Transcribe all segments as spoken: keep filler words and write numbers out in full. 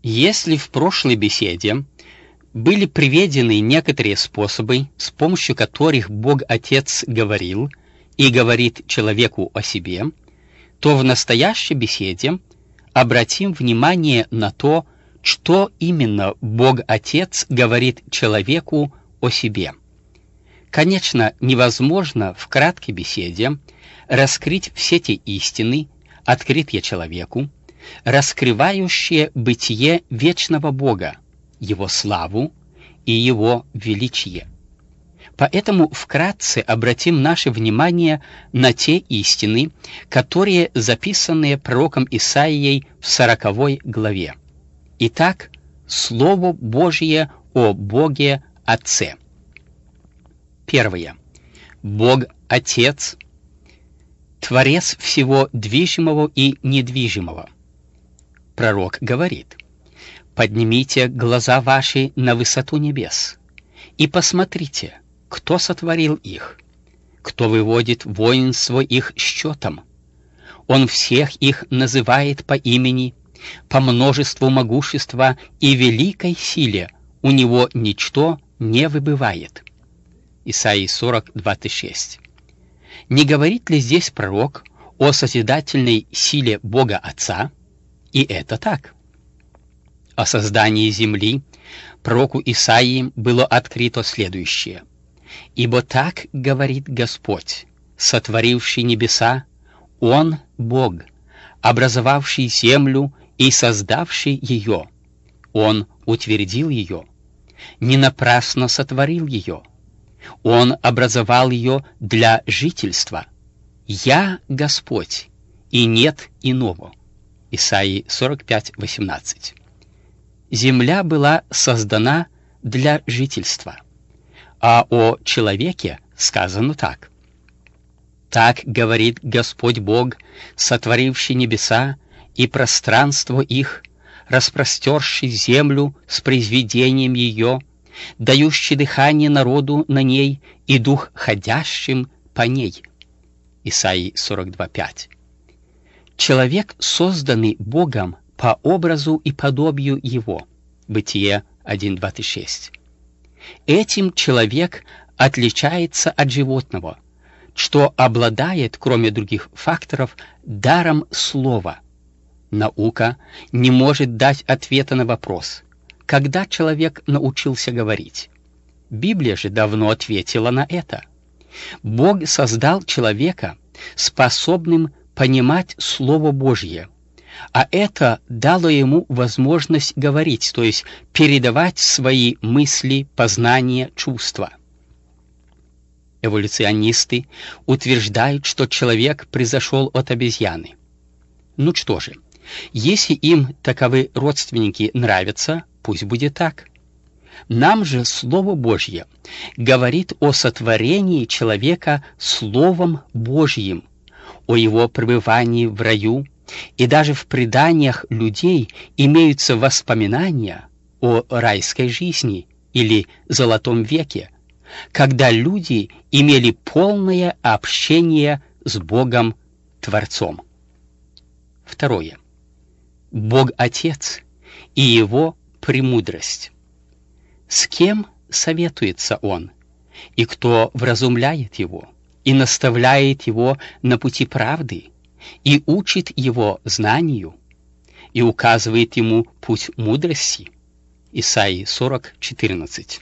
Если в прошлой беседе были приведены некоторые способы, с помощью которых Бог Отец говорил и говорит человеку о себе, то в настоящей беседе обратим внимание на то, что именно Бог Отец говорит человеку о себе. Конечно, невозможно в краткой беседе раскрыть все те истины, открытые человеку, раскрывающие бытие вечного Бога, Его славу и Его величие. Поэтому вкратце обратим наше внимание на те истины, которые записаны пророком Исаией в сороковой главе. Итак, Слово Божье о Боге Отце. Первое. Бог Отец, Творец всего движимого и недвижимого. Пророк говорит: «Поднимите глаза ваши на высоту небес и посмотрите, кто сотворил их, кто выводит воинство их счетом. Он всех их называет по имени, по множеству могущества и великой силе у него ничто не выбывает». Исаии сорок, двадцать шесть. Не говорит ли здесь пророк о созидательной силе Бога Отца? И это так. О создании земли пророку Исаии было открыто следующее: «Ибо так говорит Господь, сотворивший небеса, Он Бог, образовавший землю и создавший ее. Он утвердил ее, не напрасно сотворил ее. Он образовал ее для жительства. Я Господь, и нет иного». Исаии сорок пять, восемнадцать. Земля была создана для жительства, а о человеке сказано так: «Так говорит Господь Бог, сотворивший небеса и пространство их, распростерший землю с произведением ее, дающий дыхание народу на ней и дух ходящим по ней». Исаии сорок два, пять. Человек, созданный Богом по образу и подобию Его. Бытие один, двадцать шесть. Этим человек отличается от животного, что обладает, кроме других факторов, даром слова. Наука не может дать ответа на вопрос, когда человек научился говорить. Библия же давно ответила на это. Бог создал человека способным понимать Слово Божье, а это дало ему возможность говорить, то есть передавать свои мысли, познания, чувства. Эволюционисты утверждают, что человек произошел от обезьяны. Ну что же, если им таковы родственники нравятся, пусть будет так. Нам же Слово Божье говорит о сотворении человека Словом Божьим, о его пребывании в раю, и даже в преданиях людей имеются воспоминания о райской жизни или золотом веке, когда люди имели полное общение с Богом Творцом. Второе. Бог Отец и Его премудрость. С кем советуется Он, и кто вразумляет Его, и наставляет Его на пути правды, и учит Его знанию, и указывает Ему путь мудрости? Исаии сорок, четырнадцать.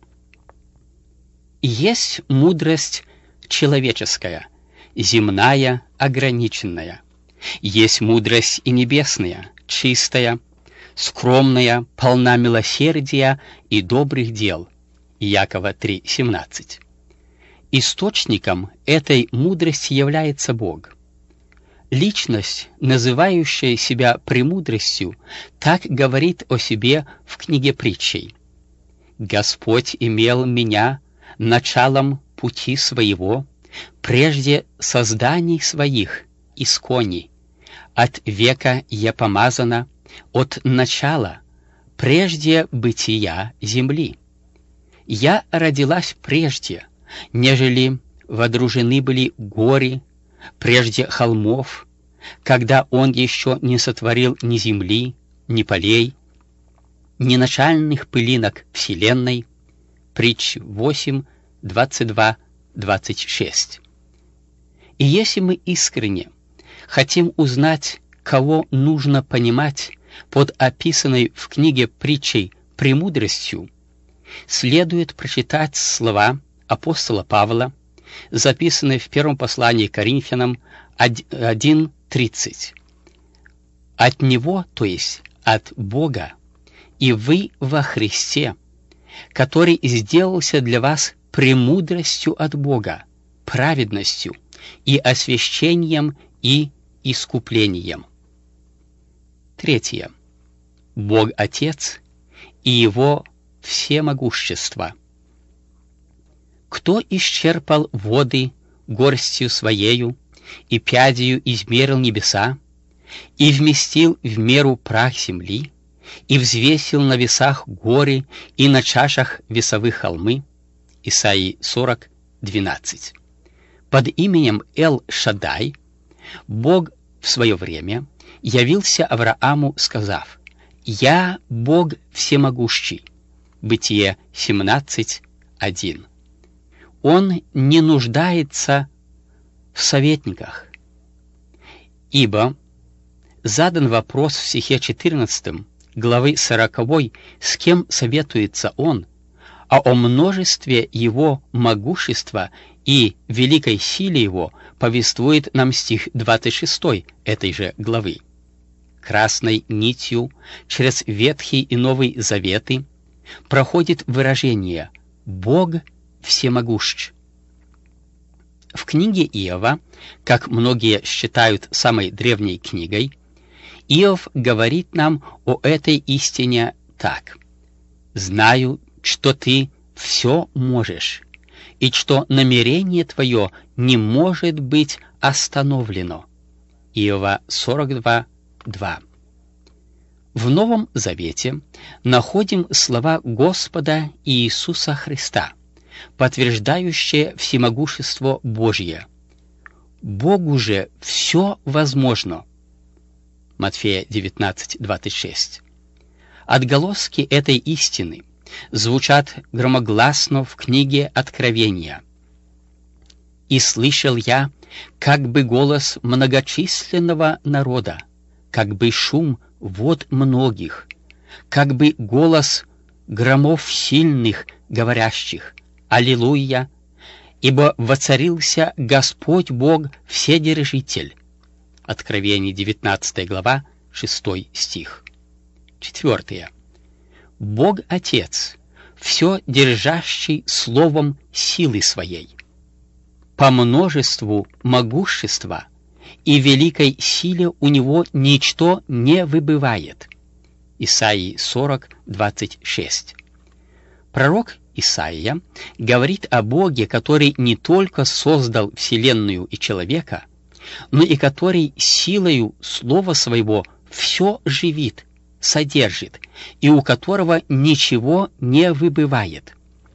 Есть мудрость человеческая, земная, ограниченная. Есть мудрость и небесная, чистая, скромная, полна милосердия и добрых дел. Иакова три, семнадцать. Источником этой мудрости является Бог. Личность, называющая себя премудростью, так говорит о себе в книге Притчей: «Господь имел меня началом пути своего, прежде созданий своих искони. От века я помазана, от начала, прежде бытия земли. Я родилась прежде, нежели водружены были горы, прежде холмов, когда Он еще не сотворил ни земли, ни полей. неначальных пылинок Вселенной. Притч восемь, двадцать два, двадцать шесть. И если мы искренне хотим узнать, кого нужно понимать под описанной в книге притчей премудростью, следует прочитать слова апостола Павла, записанные в первом послании к Коринфянам один тридцать. «От Него, то есть от Бога, и вы во Христе, который сделался для вас премудростью от Бога, праведностью и освящением и искуплением». Третье. Бог Отец и Его всемогущество. «Кто исчерпал воды горстью Своею, и пядью измерил небеса, и вместил в меру прах земли, и взвесил на весах горы, и на чашах весовых холмы». Исаии сорок, двенадцать. Под именем Эл-Шаддай Бог в свое время явился Аврааму, сказав: «Я Бог всемогущий». Бытие семнадцать, один. Он не нуждается в советниках, ибо задан вопрос в стихе четырнадцатом главы сороковой, с кем советуется он, а о множестве его могущества и великой силе его повествует нам стих двадцать шестой этой же главы. Красной нитью через Ветхий и Новый Заветы проходит выражение «Бог всемогущ». В книге Иова, как многие считают самой древней книгой, Иов говорит нам о этой истине так: «Знаю, что ты все можешь, и что намерение твое не может быть остановлено». Иова сорок два, два. В Новом Завете находим слова Господа Иисуса Христа, подтверждающие всемогущество Божье. «Богу же все возможно». Матфея девятнадцать, двадцать шесть. Отголоски этой истины звучат громогласно в книге Откровения. «И слышал я, как бы голос многочисленного народа, как бы шум вод многих, как бы голос громов сильных, говорящих: Аллилуйя! Ибо воцарился Господь Бог Вседержитель». Откровение девятнадцатая глава, шестой стих. Четвертое. Бог Отец, все держащий словом силы своей. По множеству могущества и великой силе у него ничто не выбывает. Исаии сорок, двадцать шесть. Пророк Исаия говорит о Боге, который не только создал вселенную и человека, но и который силою слова своего все живит, содержит, и у которого ничего не выбывает.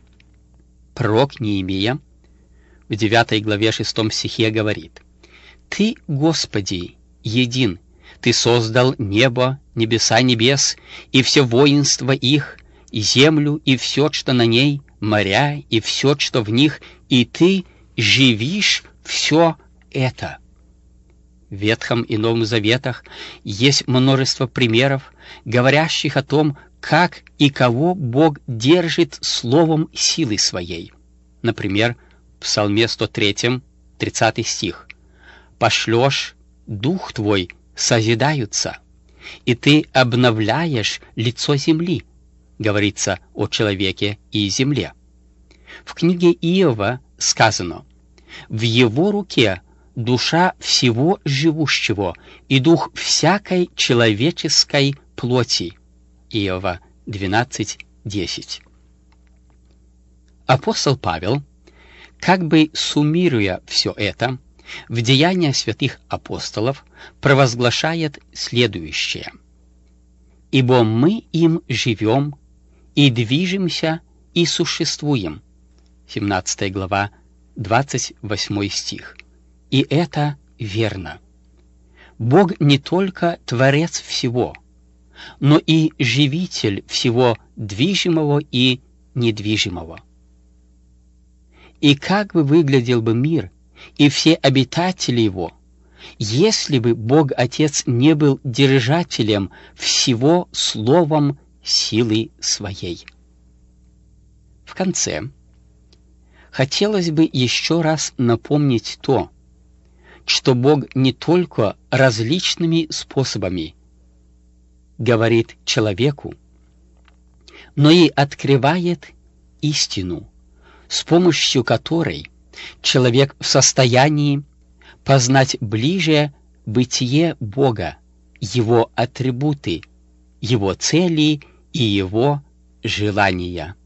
Пророк Неемия в девятой главе шестом стихе говорит: «Ты, Господи, един, Ты создал небо, небеса небес, и все воинство их, и землю, и все, что на ней, моря, и все, что в них, и Ты живишь все это». В Ветхом и Новом Заветах есть множество примеров, говорящих о том, как и кого Бог держит словом силы своей. Например, в Псалме сто третьем, тридцатый стих: «Пошлешь, дух твой созидаются, и ты обновляешь лицо земли», говорится о человеке и земле. В книге Иова сказано: «В его руке душа всего живущего и дух всякой человеческой плоти». Иова двенадцать, десять. Апостол Павел, как бы суммируя все это, в Деяниях святых апостолов провозглашает следующее: «Ибо мы им живем и движемся и существуем». семнадцатая глава, двадцать восьмой стих. И это верно. Бог не только Творец всего, но и живитель всего движимого и недвижимого. И как бы выглядел бы мир и все обитатели его, если бы Бог Отец не был держателем всего словом силы своей. В конце хотелось бы еще раз напомнить то, что Бог не только различными способами говорит человеку, но и открывает истину, с помощью которой человек в состоянии познать ближе бытие Бога, Его атрибуты, Его цели и Его желания.